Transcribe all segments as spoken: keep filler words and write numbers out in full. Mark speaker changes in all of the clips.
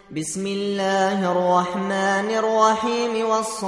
Speaker 1: بسم الله الرحمن الرحيم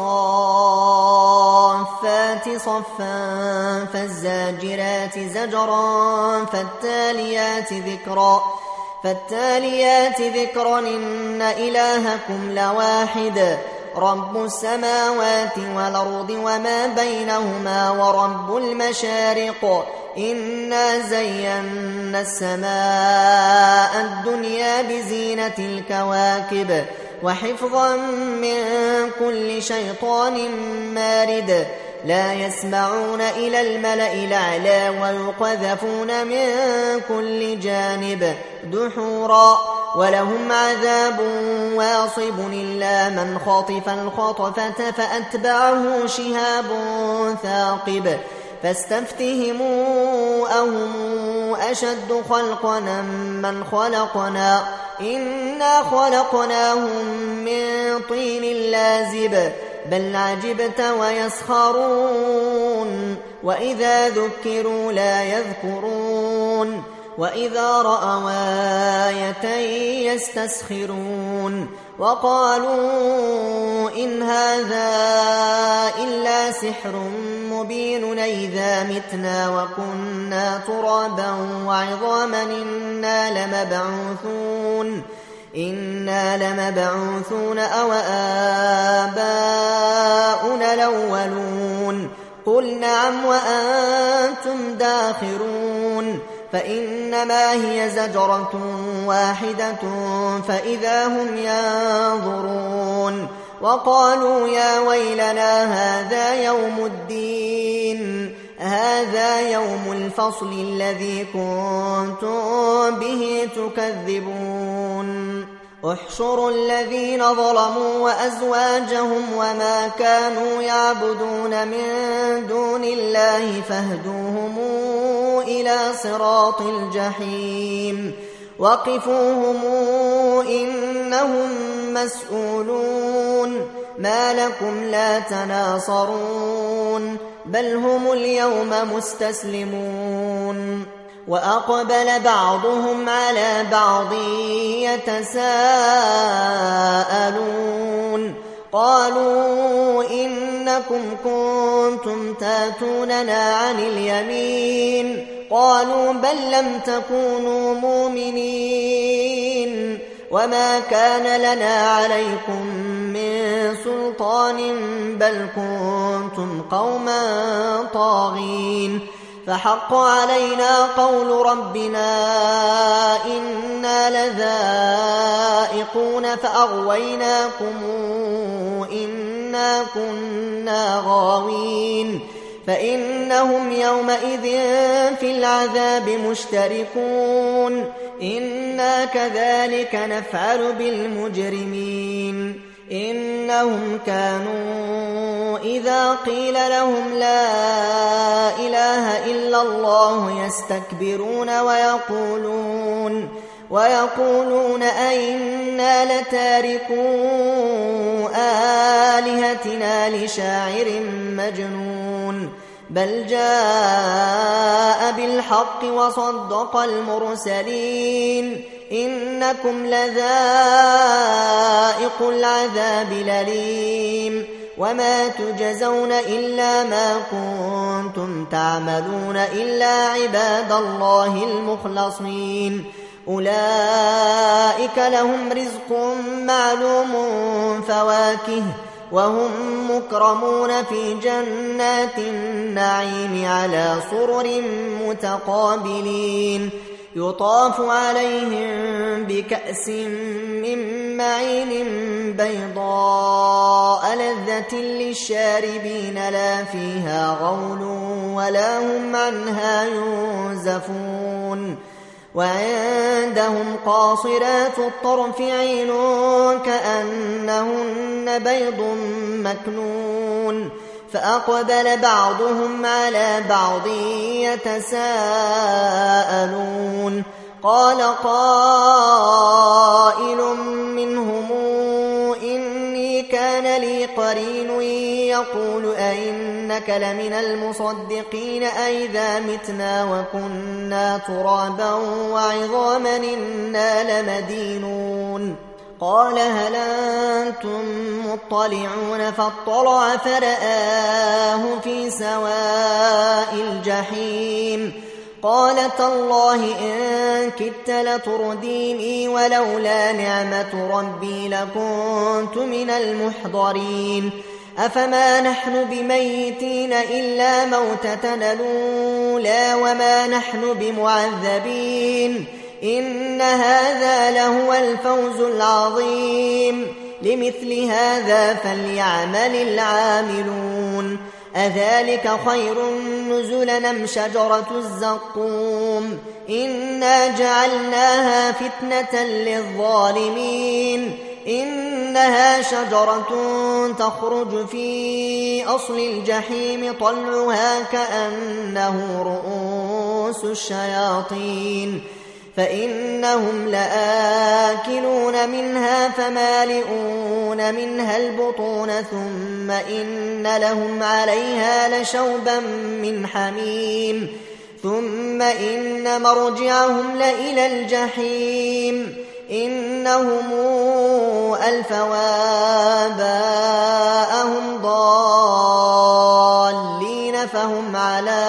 Speaker 1: والصافات صفا فالزاجرات زجرا فالتاليات ذكرا فالتاليات ذكرا إن إلهكم لواحد رب السماوات والأرض وما بينهما ورب المشارق إنا زينا السماء الدنيا بزينة الكواكب وحفظا من كل شيطان مارد لا يسمعون إلى الملأ الأعلى ويقذفون من كل جانب دحورا ولهم عذاب واصب إلا من خطف الخطفة فأتبعه شهاب ثاقب فاستفتهموا أهم أشد خلقنا من خلقنا إنا خلقناهم من طين لازب بل عجبت ويسخرون وإذا ذكروا لا يذكرون وإذا رأوا آية يستسخرون وقالوا إن هذا إلا سحر مبين إذا متنا وكنا ترابا وعظاما إنا لمبعوثون إنا لمبعوثون أو آباؤنا الأولون قل نعم وأنتم داخرون فإنما هي زجرة واحدة فإذا هم ينظرون وقالوا يا ويلنا هذا يوم الدين هذا يوم الفصل الذي كنتم به تكذبون احشروا الذين ظلموا وأزواجهم وما كانوا يعبدون من دون الله فاهدوهم إلى صراط الجحيم وقفوهم إنهم مسؤولون ما لكم لا تناصرون بل هم اليوم مستسلمون وأقبل بعضهم على بعض يتساءلون قالوا إنكم كنتم تاتوننا عن اليمين قالوا بل لم تكونوا مؤمنين وما كان لنا عليكم من سلطان بل كنتم قوما طاغين فحق علينا قول ربنا إنا لذائقون فأغويناكم إنا كنا غاوين فإنهم يومئذ في العذاب مشتركون إنا كذلك نفعل بالمجرمين إنهم كانوا إذا قيل لهم لا إله إلا الله يستكبرون ويقولون ويقولون أئنا لتاركو آلهتنا لشاعر مجنون بل جاء بالحق وصدق المرسلين إنكم لذائق العذاب الأليم وما تجزون إلا ما كنتم تعملون إلا عباد الله المخلصين أولئك لهم رزق معلوم فواكه وهم مكرمون في جنات النعيم على سرر متقابلين يطاف عليهم بكأس من معين بيضاء لذة للشاربين لا فيها غول ولا هم عنها ينزفون وعندهم قاصرات الطرف عين كأنهن بيض مكنون فأقبل بعضهم على بعض يتساءلون قال قائل منهم إني كان لي قرين يقول أئنك لمن المصدقين أئذا متنا وكنا ترابا وعظاما إنا لمدينون قال هل أنتم مطلعون فاطلع فرآه في سواء الجحيم قال تالله إن كدت لترديني ولولا نعمة ربي لكنت من المحضرين أفما نحن بميتين إلا موتتنا الأولى وما نحن بمعذبين إن هذا لهو الفوز العظيم لمثل هذا فليعمل العاملون أذلك خير نزلا أم شجرة الزقوم إنا جعلناها فتنة للظالمين إنها شجرة تخرج في أصل الجحيم طلعها كأنه رؤوس الشياطين فإنهم لآكلون منها فمالئون منها البطون ثم إن لهم عليها لشوبا من حميم ثم إن مرجعهم لإلى الجحيم إنهم ألفوا آباءهم ضالين فهم على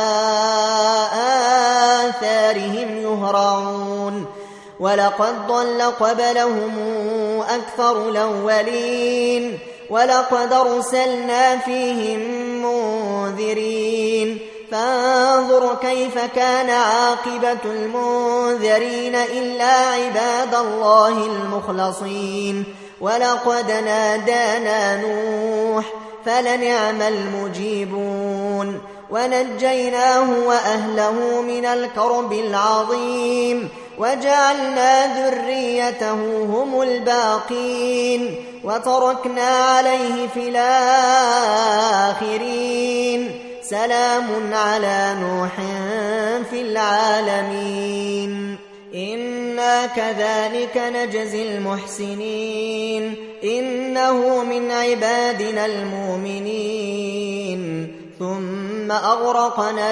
Speaker 1: آثارهم يهرعون ولقد ضل قبلهم أكثر الأولين ولقد أرسلنا فيهم منذرين فانظر كيف كان عاقبة المنذرين إلا عباد الله المخلصين ولقد نادانا نوح فلنعم المجيبون ونجيناه وأهله من الكرب العظيم وجعلنا ذريته هم الباقين وتركنا عليه في الآخرين سلام على نوح في العالمين إنا كذلك نجزي المحسنين إنه من عبادنا المؤمنين ثم أغرقنا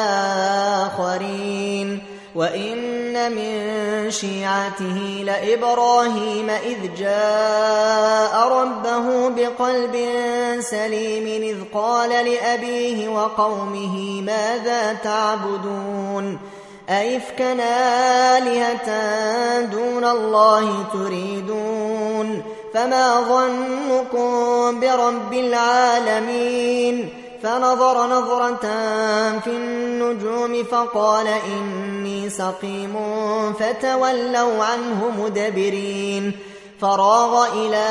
Speaker 1: الآخرين وإن من شيعته لإبراهيم إذ جاء ربه بقلب سليم إذ قال لأبيه وقومه ماذا تعبدون أئفكا آلهة دون الله تريدون فما ظنكم برب العالمين فنظر نظرة في النجوم فقال إني سقيم فتولوا عنه مدبرين فراغ إلى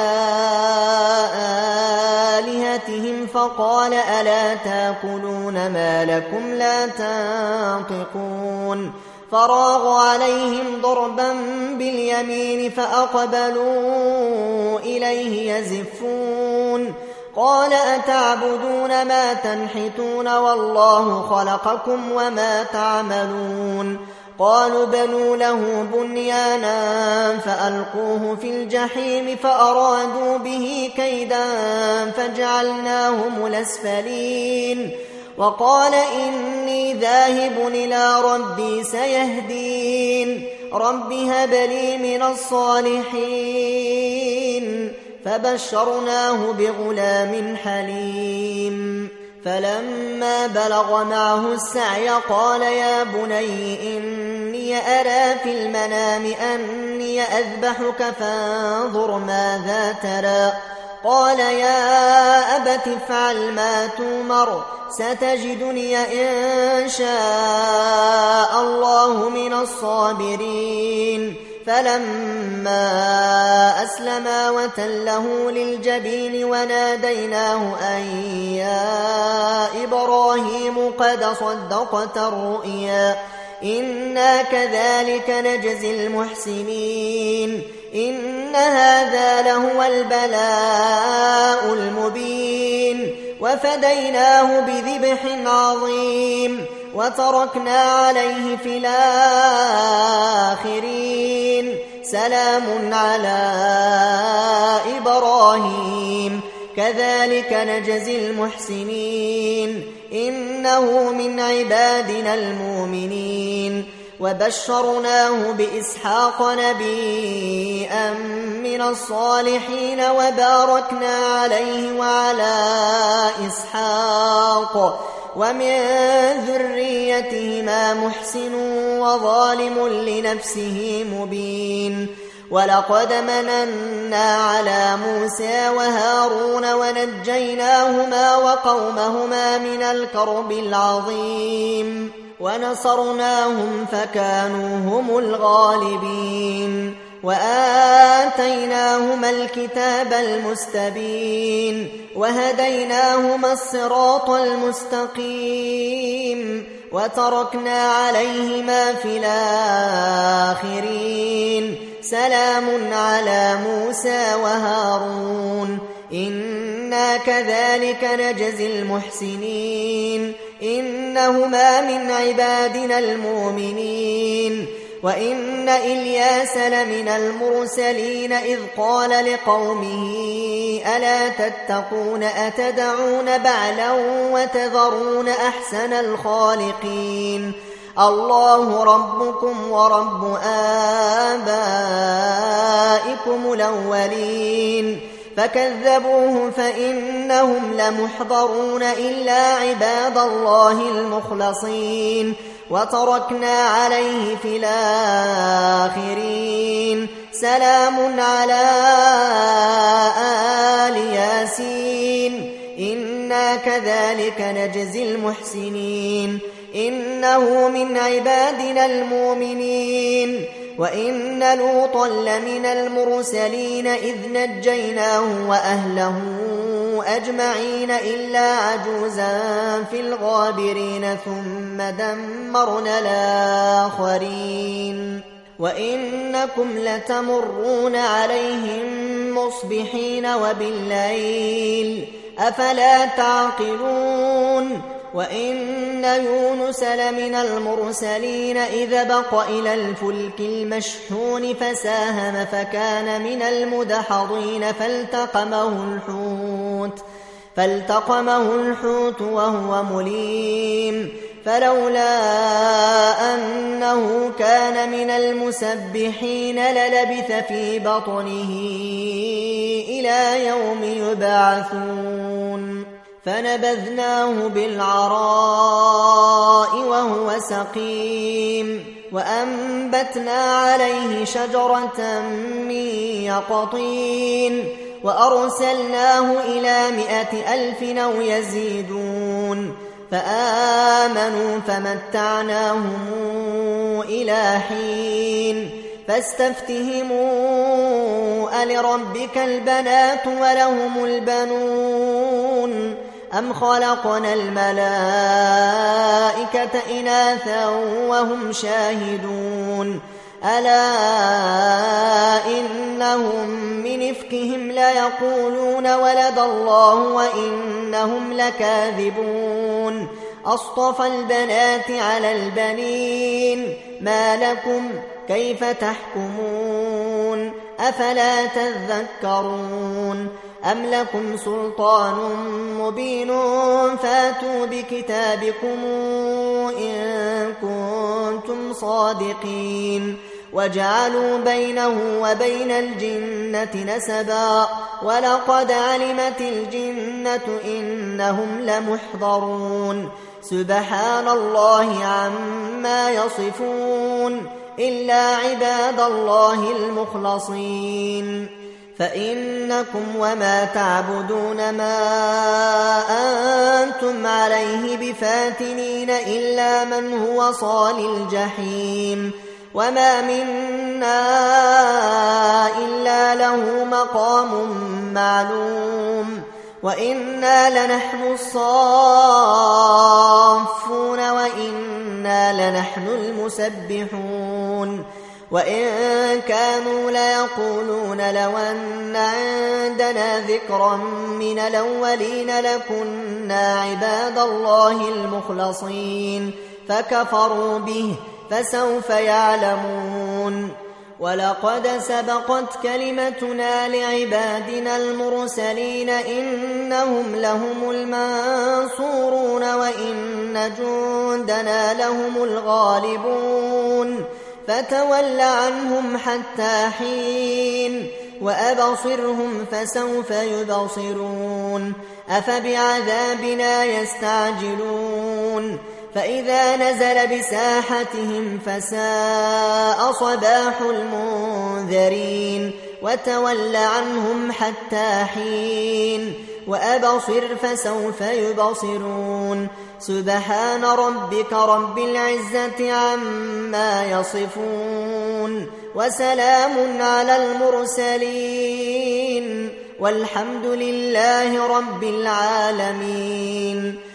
Speaker 1: آلهتهم فقال ألا تأكلون ما لكم لا تنطقون فراغ عليهم ضربا باليمين فأقبلوا إليه يزفون قال أتعبدون ما تنحتون والله خلقكم وما تعملون قالوا بنوا له بنيانا فألقوه في الجحيم فأرادوا به كيدا فجعلناهم الأسفلين وقال إني ذاهب إلى ربي سيهدين رب هب لي من الصالحين فبشرناه بغلام حليم فلما بلغ معه السعي قال يا بني إني أرى في المنام أني أذبحك فانظر ماذا ترى قال يا أبت افعل ما تؤمر ستجدني إن شاء الله من الصابرين فلما أسلما وتله للجبين وناديناه أن يا إبراهيم قد صدقت الرؤيا إنا كذلك نجزي المحسنين إن هذا لهو البلاء المبين وفديناه بذبح عظيم وتركنا عليه في الآخرين سلام على إبراهيم كذلك نجزي المحسنين إنه من عبادنا المؤمنين وبشرناه بإسحاق نبيا من من الصالحين وباركنا عليه وعلى إسحاق ومن ذريتهما محسن وظالم لنفسه مبين ولقد مننا على موسى وهارون ونجيناهما وقومهما من الكرب العظيم ونصرناهم فكانوا هم الغالبين وآتيناهما الكتاب المستبين وهديناهما الصراط المستقيم وتركنا عليهما في الآخرين سلام على موسى وهارون إنا كذلك نجزي المحسنين إنهما من عبادنا المؤمنين وإن إلياس لمن المرسلين إذ قال لقومه ألا تتقون أتدعون بعلا وتذرون أحسن الخالقين الله ربكم ورب آبائكم الأولين فكذبوه فإنهم لمحضرون إلا عباد الله المخلصين وتركنا عليه في الآخرين سلام على آل ياسين إنا كذلك نجزي المحسنين إنه من عبادنا المؤمنين وإن لوطا لمن المرسلين إذ نجيناه وأهله أجمعين إلا عجوزا في الغابرين ثم دمرنا الآخرين وإنكم لتمرون عليهم مصبحين وبالليل أفلا تعقلون وإن يونس لمن المرسلين إذ بق إلى الفلك المشحون فساهم فكان من المدحضين فالتقمه الحوت فالتقمه الحوت وهو مليم فلولا أنه كان من المسبحين للبث في بطنه إلى يوم يبعثون فنبذناه بالعراء وهو سقيم وأنبتنا عليه شجرة من يقطين وأرسلناه إلى مائة ألف أو يزيدون فآمنوا فمتعناهم إلى حين فاستفتهموا ألربك البنات ولهم البنون أم خلقنا الملائكة إناثا وهم شاهدون ألا إنهم من إفكهم ليقولون ولد الله وإنهم لكاذبون أصطفى البنات على البنين ما لكم كيف تحكمون أفلا تذكرون أم لكم سلطان مبين فاتوا بكتابكم إن كنتم صادقين وجعلوا بينه وبين الجنة نسبا ولقد علمت الجنة إنهم لمحضرون سبحان الله عما يصفون إلا عباد الله المخلصين فإنكم وما تعبدون ما أنتم عليه بفاتنين إلا من هو صال الجحيم وما منا إلا له مقام معلوم وإنا لنحن الصافون وإنا لنحن المسبحون وإن كانوا ليقولون لو أن عندنا ذكرا من الأولين لكنا عباد الله المخلصين فكفروا به فسوف يعلمون ولقد سبقت كلمتنا لعبادنا المرسلين إنهم لهم المنصورون وإن جندنا لهم الغالبون فتول عنهم حتى حين وأبصرهم فسوف يبصرون أفبعذابنا يستعجلون فإذا نزل بساحتهم فساء صباح المنذرين وتول عنهم حتى حين وأبصر فسوف يبصرون سبحان ربك رب العزة عما يصفون وسلام على المرسلين والحمد لله رب العالمين.